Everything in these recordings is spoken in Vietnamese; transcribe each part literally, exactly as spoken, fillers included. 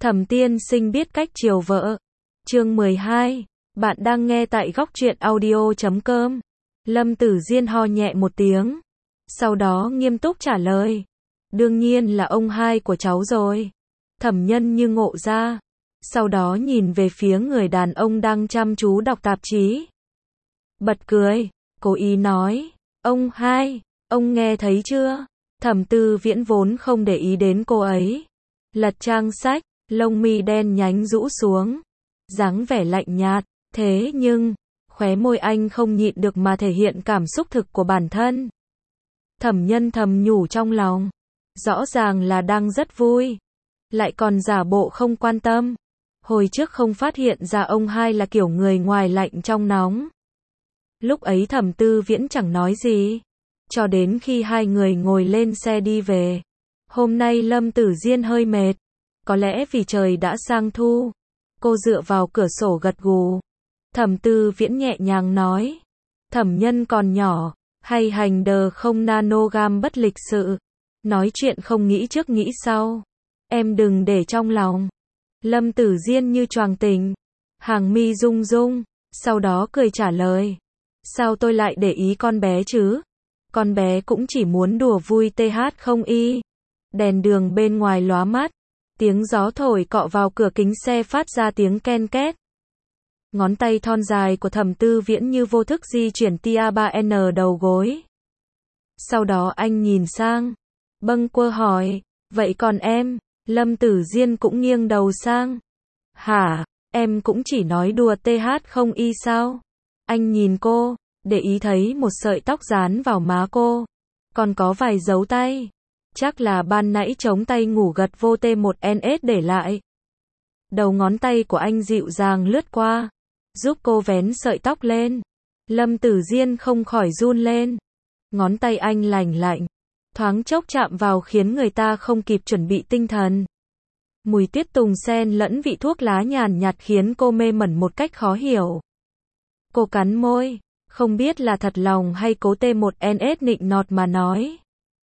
Thẩm tiên sinh biết cách chiều vợ. Chương mười hai. Bạn đang nghe tại góc truyện audio chấm com. Lâm Tử Diên ho nhẹ một tiếng. Sau đó nghiêm túc trả lời. Đương nhiên là ông hai của cháu rồi. Thẩm Nhân như ngộ ra. Sau đó nhìn về phía người đàn ông đang chăm chú đọc tạp chí. Bật cười, cố ý nói. Ông hai, ông nghe thấy chưa? Thẩm Tư Viễn vốn không để ý đến cô ấy. Lật trang sách, lông mi đen nhánh rũ xuống. Dáng vẻ lạnh nhạt, thế nhưng, khóe môi anh không nhịn được mà thể hiện cảm xúc thực của bản thân. Thẩm Nhân thầm nhủ trong lòng. Rõ ràng là đang rất vui. Lại còn giả bộ không quan tâm. Hồi trước không phát hiện ra ông hai là kiểu người ngoài lạnh trong nóng. Lúc ấy Thẩm Tư Viễn chẳng nói gì. Cho đến khi hai người ngồi lên xe đi về. Hôm nay Lâm Tử Diên hơi mệt. Có lẽ vì trời đã sang thu. Cô dựa vào cửa sổ gật gù. Thẩm Tư Viễn nhẹ nhàng nói. Thẩm Nhân còn nhỏ. Hay hành đờ không nanogam bất lịch sự. Nói chuyện không nghĩ trước nghĩ sau. Em đừng để trong lòng. Lâm Tử Diên như choàng tỉnh. Hàng mi rung rung. Sau đó cười trả lời. Sao tôi lại để ý con bé chứ? Con bé cũng chỉ muốn đùa vui th không y. Đèn đường bên ngoài lóa mắt. Tiếng gió thổi cọ vào cửa kính xe phát ra tiếng ken két. Ngón tay thon dài của Thẩm Tư Viễn như vô thức di chuyển tia ba en đầu gối. Sau đó anh nhìn sang. Bâng quơ hỏi. Vậy còn em? Lâm Tử Diên cũng nghiêng đầu sang. Hả? Em cũng chỉ nói đùa th không y sao? Anh nhìn cô, để ý thấy một sợi tóc dán vào má cô. Còn có vài dấu tay. Chắc là ban nãy chống tay ngủ gật vô T một N S để lại. Đầu ngón tay của anh dịu dàng lướt qua. Giúp cô vén sợi tóc lên. Lâm Tử Diên không khỏi run lên. Ngón tay anh lành lạnh. Thoáng chốc chạm vào khiến người ta không kịp chuẩn bị tinh thần. Mùi tiết tùng xen lẫn vị thuốc lá nhàn nhạt khiến cô mê mẩn một cách khó hiểu. Cô cắn môi. Không biết là thật lòng hay cố T một N S nịnh nọt mà nói.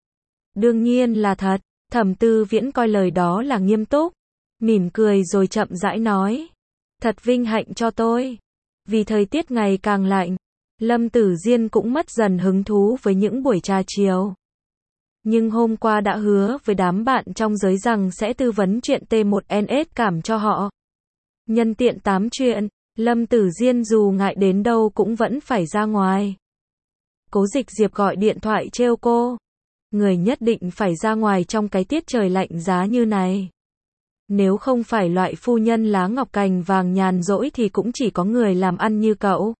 Đương nhiên là thật. Thẩm Tư Viễn coi lời đó là nghiêm túc. Mỉm cười rồi chậm rãi nói. Thật vinh hạnh cho tôi. Vì thời tiết ngày càng lạnh. Lâm Tử Diên cũng mất dần hứng thú với những buổi trà chiều. Nhưng hôm qua đã hứa với đám bạn trong giới rằng sẽ tư vấn chuyện T một N S cảm cho họ. Nhân tiện tám chuyện, Lâm Tử Diên dù ngại đến đâu cũng vẫn phải ra ngoài. Cố Dịch Diệp gọi điện thoại trêu cô. Người nhất định phải ra ngoài trong cái tiết trời lạnh giá như này. Nếu không phải loại phu nhân lá ngọc cành vàng nhàn rỗi thì cũng chỉ có người làm ăn như cậu.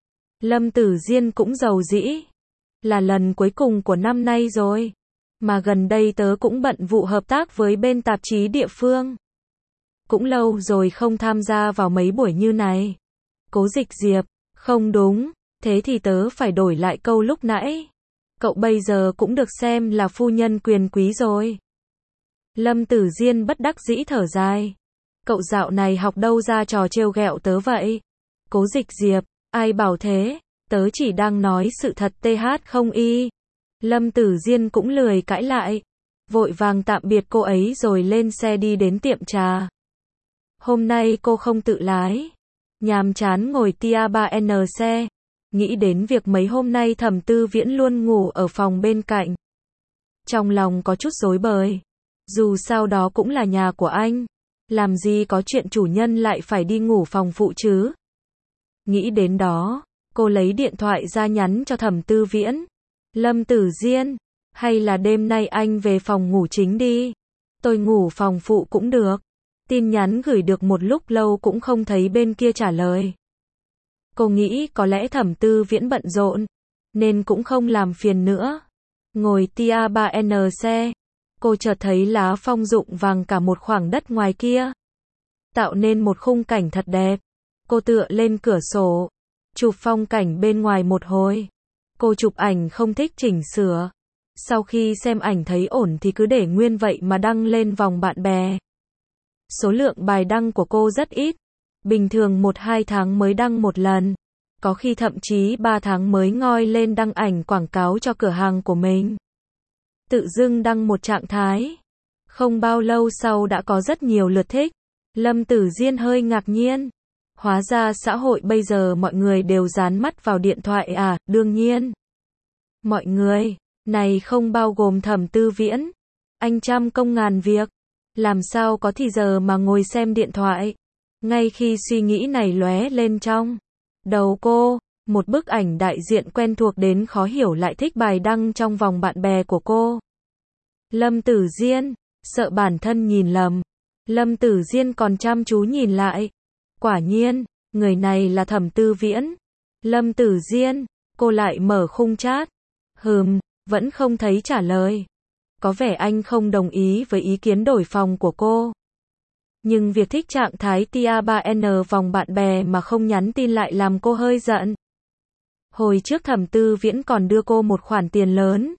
Lâm Tử Diên cũng giàu dĩ. Là lần cuối cùng của năm nay rồi. Mà gần đây tớ cũng bận vụ hợp tác với bên tạp chí địa phương. Cũng lâu rồi không tham gia vào mấy buổi như này. Cố Dịch Diệp, không đúng, thế thì tớ phải đổi lại câu lúc nãy. Cậu bây giờ cũng được xem là phu nhân quyền quý rồi. Lâm Tử Diên bất đắc dĩ thở dài. Cậu dạo này học đâu ra trò trêu ghẹo tớ vậy? Cố Dịch Diệp, ai bảo thế, tớ chỉ đang nói sự thật th không y. Lâm Tử Diên cũng lười cãi lại. Vội vàng tạm biệt cô ấy rồi lên xe đi đến tiệm trà. Hôm nay cô không tự lái. Nhàm chán ngồi tia ba N xe. Nghĩ đến việc mấy hôm nay Thẩm Tư Viễn luôn ngủ ở phòng bên cạnh. Trong lòng có chút rối bời. Dù sao đó cũng là nhà của anh. Làm gì có chuyện chủ nhân lại phải đi ngủ phòng phụ chứ. Nghĩ đến đó, cô lấy điện thoại ra nhắn cho Thẩm Tư Viễn. Lâm Tử Diên, hay là đêm nay anh về phòng ngủ chính đi. Tôi ngủ phòng phụ cũng được. Tin nhắn gửi được một lúc lâu cũng không thấy bên kia trả lời. Cô nghĩ có lẽ Thẩm Tư Viễn bận rộn, nên cũng không làm phiền nữa. Ngồi tia ba N xe, cô chợt thấy lá phong rụng vàng cả một khoảng đất ngoài kia. Tạo nên một khung cảnh thật đẹp. Cô tựa lên cửa sổ, chụp phong cảnh bên ngoài một hồi. Cô chụp ảnh không thích chỉnh sửa. Sau khi xem ảnh thấy ổn thì cứ để nguyên vậy mà đăng lên vòng bạn bè. Số lượng bài đăng của cô rất ít. Bình thường một hai tháng mới đăng một lần. Có khi thậm chí ba tháng mới ngoi lên đăng ảnh quảng cáo cho cửa hàng của mình. Tự dưng đăng một trạng thái. Không bao lâu sau đã có rất nhiều lượt thích. Lâm Tử Diên hơi ngạc nhiên. Hóa ra xã hội bây giờ mọi người đều dán mắt vào điện thoại à, đương nhiên. Mọi người, này không bao gồm Thẩm Tư Viễn. Anh trăm công ngàn việc, làm sao có thì giờ mà ngồi xem điện thoại. Ngay khi suy nghĩ này lóe lên trong đầu cô, một bức ảnh đại diện quen thuộc đến khó hiểu lại thích bài đăng trong vòng bạn bè của cô. Lâm Tử Diên, sợ bản thân nhìn lầm. Lâm Tử Diên còn chăm chú nhìn lại. Quả nhiên, người này là Thẩm Tư Viễn. Lâm Tử Diên, cô lại mở khung chat. Hừm, vẫn không thấy trả lời. Có vẻ anh không đồng ý với ý kiến đổi phòng của cô. Nhưng việc thích trạng thái tia ba N vòng bạn bè mà không nhắn tin lại làm cô hơi giận. Hồi trước Thẩm Tư Viễn còn đưa cô một khoản tiền lớn.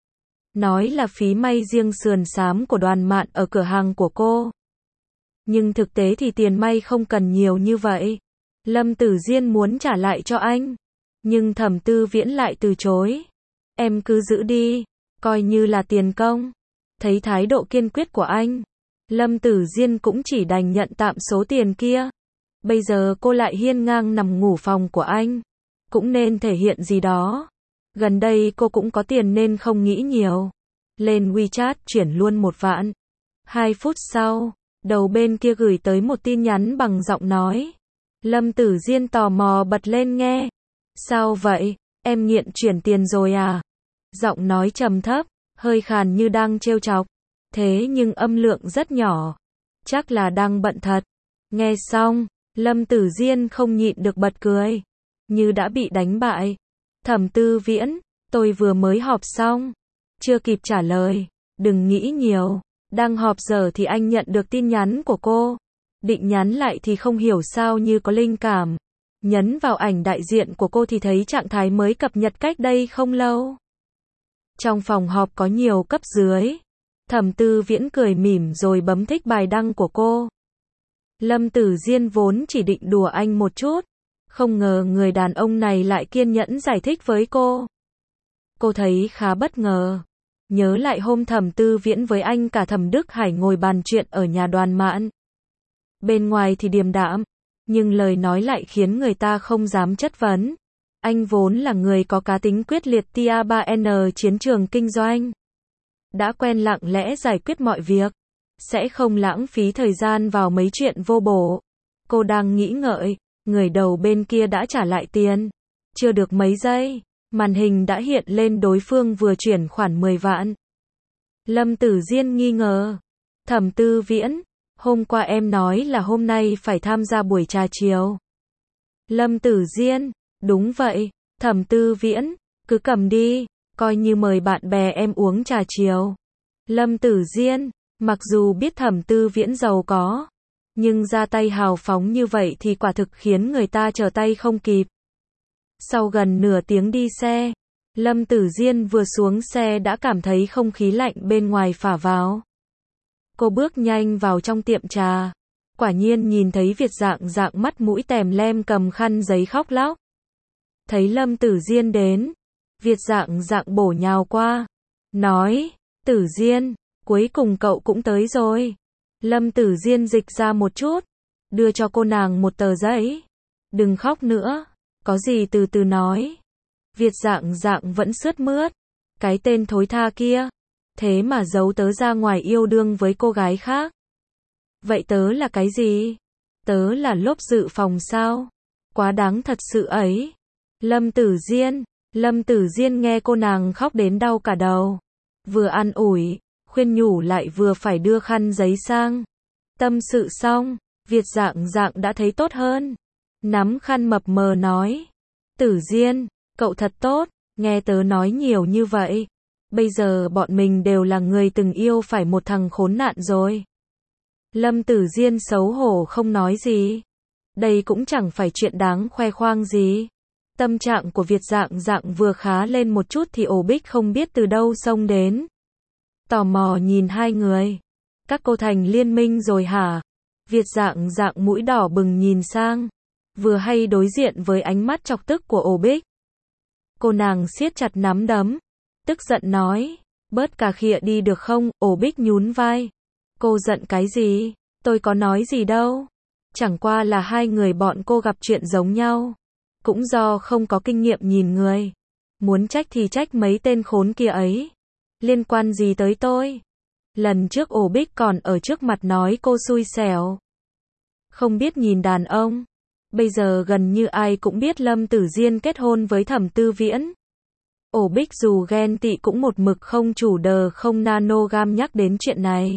Nói là phí may riêng sườn xám của Đoàn Mạn ở cửa hàng của cô. Nhưng thực tế thì tiền may không cần nhiều như vậy. Lâm Tử Diên muốn trả lại cho anh. Nhưng Thẩm Tư Viễn lại từ chối. Em cứ giữ đi, coi như là tiền công. Thấy thái độ kiên quyết của anh, Lâm Tử Diên cũng chỉ đành nhận tạm số tiền kia. Bây giờ cô lại hiên ngang nằm ngủ phòng của anh. Cũng nên thể hiện gì đó. Gần đây cô cũng có tiền nên không nghĩ nhiều. Lên WeChat chuyển luôn một vạn. Hai phút sau, đầu bên kia gửi tới một tin nhắn bằng giọng nói. Lâm Tử Diên tò mò bật lên nghe. Sao vậy, em nghiện chuyển tiền rồi à? Giọng nói trầm thấp, hơi khàn như đang trêu chọc. Thế nhưng âm lượng rất nhỏ. Chắc là đang bận thật. Nghe xong, Lâm Tử Diên không nhịn được bật cười. Như đã bị đánh bại. Thẩm Tư Viễn, tôi vừa mới họp xong. Chưa kịp trả lời. Đừng nghĩ nhiều. Đang họp giờ thì anh nhận được tin nhắn của cô. Định nhắn lại thì không hiểu sao như có linh cảm. Nhấn vào ảnh đại diện của cô thì thấy trạng thái mới cập nhật cách đây không lâu. Trong phòng họp có nhiều cấp dưới. Thẩm Tư Viễn cười mỉm rồi bấm thích bài đăng của cô. Lâm Tử Diên vốn chỉ định đùa anh một chút. Không ngờ người đàn ông này lại kiên nhẫn giải thích với cô. Cô thấy khá bất ngờ. Nhớ lại hôm Thẩm Tư Viễn với anh cả Thẩm Đức Hải ngồi bàn chuyện ở nhà Đoàn Mạn. Bên ngoài thì điềm đạm, nhưng lời nói lại khiến người ta không dám chất vấn. Anh vốn là người có cá tính quyết liệt tia ba N chiến trường kinh doanh. Đã quen lặng lẽ giải quyết mọi việc. Sẽ không lãng phí thời gian vào mấy chuyện vô bổ. Cô đang nghĩ ngợi, người đầu bên kia đã trả lại tiền. Chưa được mấy giây, màn hình đã hiện lên đối phương vừa chuyển khoản mười vạn. Lâm Tử Diên nghi ngờ. Thẩm Tư Viễn, hôm qua em nói là hôm nay phải tham gia buổi trà chiều. Lâm Tử Diên, đúng vậy. Thẩm Tư Viễn, cứ cầm đi, coi như mời bạn bè em uống trà chiều. Lâm Tử Diên, mặc dù biết Thẩm Tư Viễn giàu có, nhưng ra tay hào phóng như vậy thì quả thực khiến người ta trở tay không kịp. Sau gần nửa tiếng đi xe, Lâm Tử Diên vừa xuống xe đã cảm thấy không khí lạnh bên ngoài phả vào. Cô bước nhanh vào trong tiệm trà. Quả nhiên nhìn thấy Việt Dạng Dạng mắt mũi tèm lem cầm khăn giấy khóc lóc. Thấy Lâm Tử Diên đến, Việt Dạng Dạng bổ nhào qua, nói, Tử Diên, cuối cùng cậu cũng tới rồi. Lâm Tử Diên dịch ra một chút, đưa cho cô nàng một tờ giấy. Đừng khóc nữa, có gì từ từ nói. Việt Dạng Dạng vẫn sướt mướt, cái tên thối tha kia, thế mà giấu tớ ra ngoài yêu đương với cô gái khác. Vậy tớ là cái gì? Tớ là lốp dự phòng sao? Quá đáng thật sự ấy. Lâm Tử Diên, Lâm Tử Diên nghe cô nàng khóc đến đau cả đầu. Vừa an ủi, khuyên nhủ lại vừa phải đưa khăn giấy sang. Tâm sự xong, Việt Dạng Dạng đã thấy tốt hơn. Nắm khăn mập mờ nói. Tử Diên, cậu thật tốt, nghe tớ nói nhiều như vậy. Bây giờ bọn mình đều là người từng yêu phải một thằng khốn nạn rồi. Lâm Tử Diên xấu hổ không nói gì. Đây cũng chẳng phải chuyện đáng khoe khoang gì. Tâm trạng của Việt Dạng Dạng vừa khá lên một chút thì ổ bích không biết từ đâu xông đến. Tò mò nhìn hai người. Các cô thành liên minh rồi hả? Việt Dạng Dạng mũi đỏ bừng nhìn sang. Vừa hay đối diện với ánh mắt chọc tức của ổ bích. Cô nàng siết chặt nắm đấm. Tức giận nói. Bớt cà khịa đi được không? Ổ bích nhún vai. Cô giận cái gì? Tôi có nói gì đâu. Chẳng qua là hai người bọn cô gặp chuyện giống nhau. Cũng do không có kinh nghiệm nhìn người. Muốn trách thì trách mấy tên khốn kia ấy. Liên quan gì tới tôi? Lần trước ổ bích còn ở trước mặt nói cô xui xẻo. Không biết nhìn đàn ông. Bây giờ gần như ai cũng biết Lâm Tử Diên kết hôn với Thẩm Tư Viễn. Ổ bích dù ghen tị cũng một mực không chủ đờ không nano gam nhắc đến chuyện này.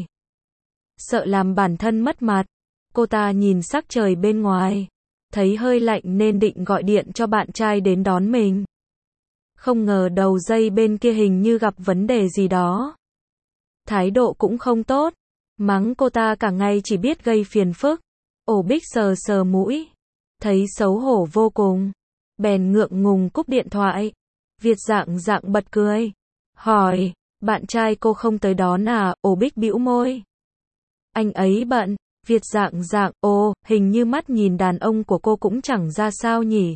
Sợ làm bản thân mất mặt. Cô ta nhìn sắc trời bên ngoài. Thấy hơi lạnh nên định gọi điện cho bạn trai đến đón mình. Không ngờ đầu dây bên kia hình như gặp vấn đề gì đó. Thái độ cũng không tốt. Mắng cô ta cả ngày chỉ biết gây phiền phức. Ổ bích sờ sờ mũi. Thấy xấu hổ vô cùng. Bèn ngượng ngùng cúp điện thoại. Việt Dạng Dạng bật cười. Hỏi, bạn trai cô không tới đón à? Ổ bích bĩu môi. Anh ấy bận. Việt Dạng Dạng, ồ, hình như mắt nhìn đàn ông của cô cũng chẳng ra sao nhỉ.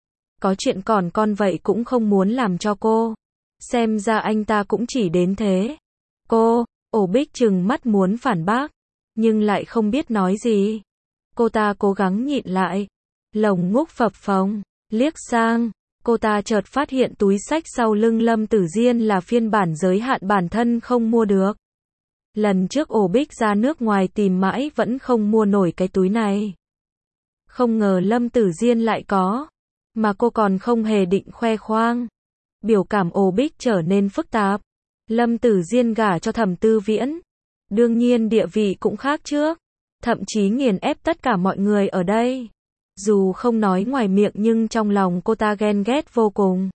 Có chuyện còn con vậy cũng không muốn làm cho cô. Xem ra anh ta cũng chỉ đến thế. Cô, ổ bích trừng mắt muốn phản bác. Nhưng lại không biết nói gì. Cô ta cố gắng nhịn lại. Lồng ngúc phập phồng, liếc sang. Cô ta chợt phát hiện túi xách sau lưng Lâm Tử Diên là phiên bản giới hạn bản thân không mua được. Lần trước ổ bích ra nước ngoài tìm mãi vẫn không mua nổi cái túi này. Không ngờ Lâm Tử Diên lại có. Mà cô còn không hề định khoe khoang. Biểu cảm ổ bích trở nên phức tạp. Lâm Tử Diên gả cho Thẩm Tư Viễn. Đương nhiên địa vị cũng khác trước. Thậm chí nghiền ép tất cả mọi người ở đây. Dù không nói ngoài miệng nhưng trong lòng cô ta ghen ghét vô cùng.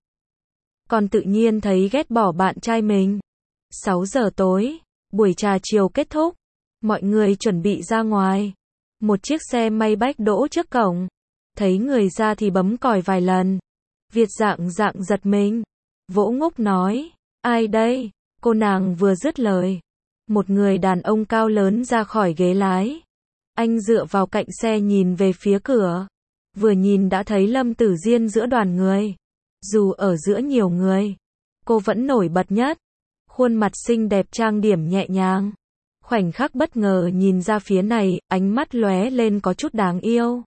Còn tự nhiên thấy ghét bỏ bạn trai mình. sáu giờ tối, buổi trà chiều kết thúc. Mọi người chuẩn bị ra ngoài. Một chiếc xe may bách đỗ trước cổng. Thấy người ra thì bấm còi vài lần. Việt Dạng Dạng giật mình. Vỗ ngốc nói, ai đây? Cô nàng vừa dứt lời. Một người đàn ông cao lớn ra khỏi ghế lái. Anh dựa vào cạnh xe nhìn về phía cửa. Vừa nhìn đã thấy Lâm Tử Diên giữa đoàn người. Dù ở giữa nhiều người, cô vẫn nổi bật nhất. Khuôn mặt xinh đẹp trang điểm nhẹ nhàng. Khoảnh khắc bất ngờ nhìn ra phía này, ánh mắt lóe lên có chút đáng yêu.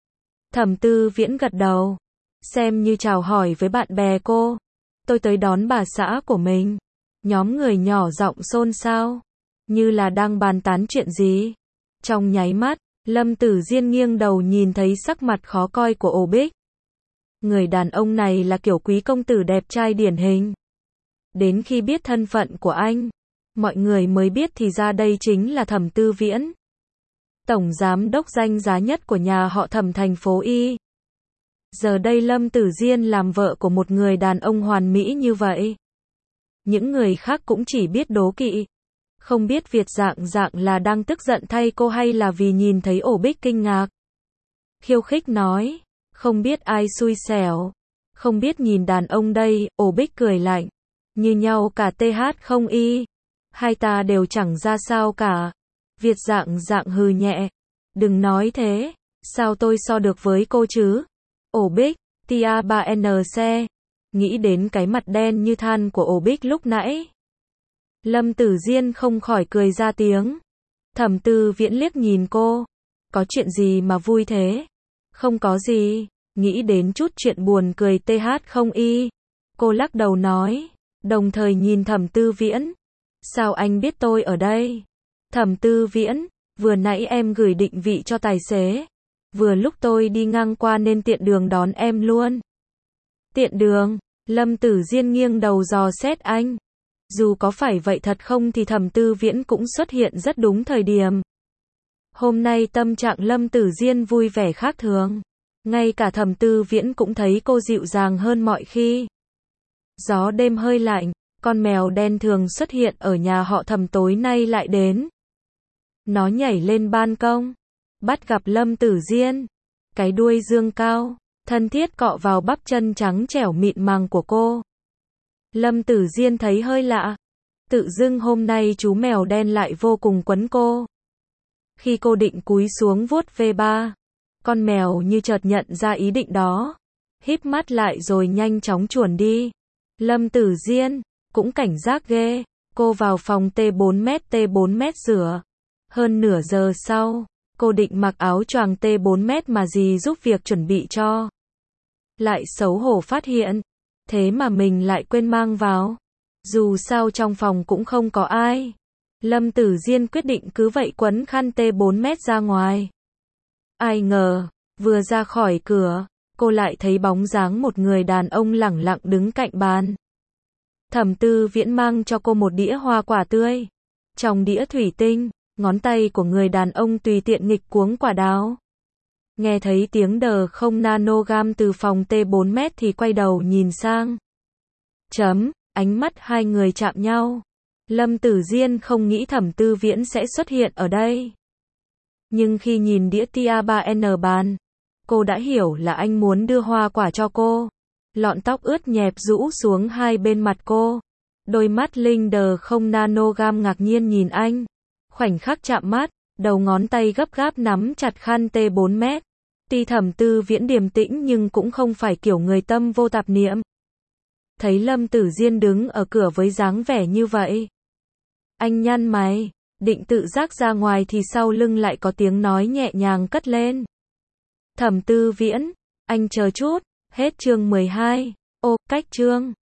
Thẩm Tư Viễn gật đầu. Xem như chào hỏi với bạn bè cô. Tôi tới đón bà xã của mình. Nhóm người nhỏ giọng xôn xao. Như là đang bàn tán chuyện gì. Trong nháy mắt, Lâm Tử Diên nghiêng đầu nhìn thấy sắc mặt khó coi của ổ bích. Người đàn ông này là kiểu quý công tử đẹp trai điển hình. Đến khi biết thân phận của anh, mọi người mới biết thì ra đây chính là Thẩm Tư Viễn. Tổng giám đốc danh giá nhất của nhà họ Thẩm thành phố Y. Giờ đây Lâm Tử Diên làm vợ của một người đàn ông hoàn mỹ như vậy. Những người khác cũng chỉ biết đố kỵ. Không biết Việt Dạng Dạng là đang tức giận thay cô hay là vì nhìn thấy ổ bích kinh ngạc. Khiêu khích nói, không biết ai xui xẻo. Không biết nhìn đàn ông đây, ổ bích cười lạnh. Như nhau cả tê hát không y. Hai ta đều chẳng ra sao cả. Việt Dạng Dạng hừ nhẹ. Đừng nói thế, sao tôi so được với cô chứ? Ổ bích, tia ba en xê. Nghĩ đến cái mặt đen như than của ổ bích lúc nãy. Lâm Tử Diên không khỏi cười ra tiếng. Thẩm Tư Viễn liếc nhìn cô. Có chuyện gì mà vui thế? Không có gì. Nghĩ đến chút chuyện buồn cười tê hát không y. Cô lắc đầu nói. Đồng thời nhìn Thẩm Tư Viễn. Sao anh biết tôi ở đây? Thẩm Tư Viễn, vừa nãy em gửi định vị cho tài xế. Vừa lúc tôi đi ngang qua nên tiện đường đón em luôn. Tiện đường? Lâm Tử Diên nghiêng đầu dò xét anh. Dù có phải vậy thật không thì Thẩm Tư Viễn cũng xuất hiện rất đúng thời điểm. Hôm nay tâm trạng Lâm Tử Diên vui vẻ khác thường. Ngay cả Thẩm Tư Viễn cũng thấy cô dịu dàng hơn mọi khi. Gió đêm hơi lạnh, con mèo đen thường xuất hiện ở nhà họ Thẩm tối nay lại đến. Nó nhảy lên ban công, bắt gặp Lâm Tử Diên. Cái đuôi dương cao, thân thiết cọ vào bắp chân trắng trẻo mịn màng của cô. Lâm Tử Diên thấy hơi lạ. Tự dưng hôm nay chú mèo đen lại vô cùng quấn cô. Khi cô định cúi xuống vuốt ve ba, con mèo như chợt nhận ra ý định đó. Híp mắt lại rồi nhanh chóng chuồn đi. Lâm Tử Diên cũng cảnh giác ghê. Cô vào phòng T bốn mét T bốn mét rửa. Hơn nửa giờ sau, cô định mặc áo choàng T bốn mét mà dì giúp việc chuẩn bị cho. Lại xấu hổ phát hiện, thế mà mình lại quên mang vào. Dù sao trong phòng cũng không có ai. Lâm Tử Diên quyết định cứ vậy quấn khăn T bốn mét ra ngoài. Ai ngờ, vừa ra khỏi cửa, cô lại thấy bóng dáng một người đàn ông lẳng lặng đứng cạnh bàn. Thẩm Tư Viễn mang cho cô một đĩa hoa quả tươi. Trong đĩa thủy tinh, ngón tay của người đàn ông tùy tiện nghịch cuống quả đào. Nghe thấy tiếng đờ không nanogam từ phòng T bốn mét thì quay đầu nhìn sang. Chấm, ánh mắt hai người chạm nhau. Lâm Tử Diên không nghĩ Thẩm Tư Viễn sẽ xuất hiện ở đây. Nhưng khi nhìn đĩa tia ba N bàn, cô đã hiểu là anh muốn đưa hoa quả cho cô. Lọn tóc ướt nhẹp rũ xuống hai bên mặt cô. Đôi mắt linh đờ không nanogam ngạc nhiên nhìn anh. Khoảnh khắc chạm mắt, đầu ngón tay gấp gáp nắm chặt khăn T bốn mét. Tuy Thẩm Tư Viễn điềm tĩnh nhưng cũng không phải kiểu người tâm vô tạp niệm. Thấy Lâm Tử Diên đứng ở cửa với dáng vẻ như vậy, anh nhăn mày, định tự giác ra ngoài thì sau lưng lại có tiếng nói nhẹ nhàng cất lên. Thẩm Tư Viễn, anh chờ chút, hết chương mười hai. Ô, cách chương.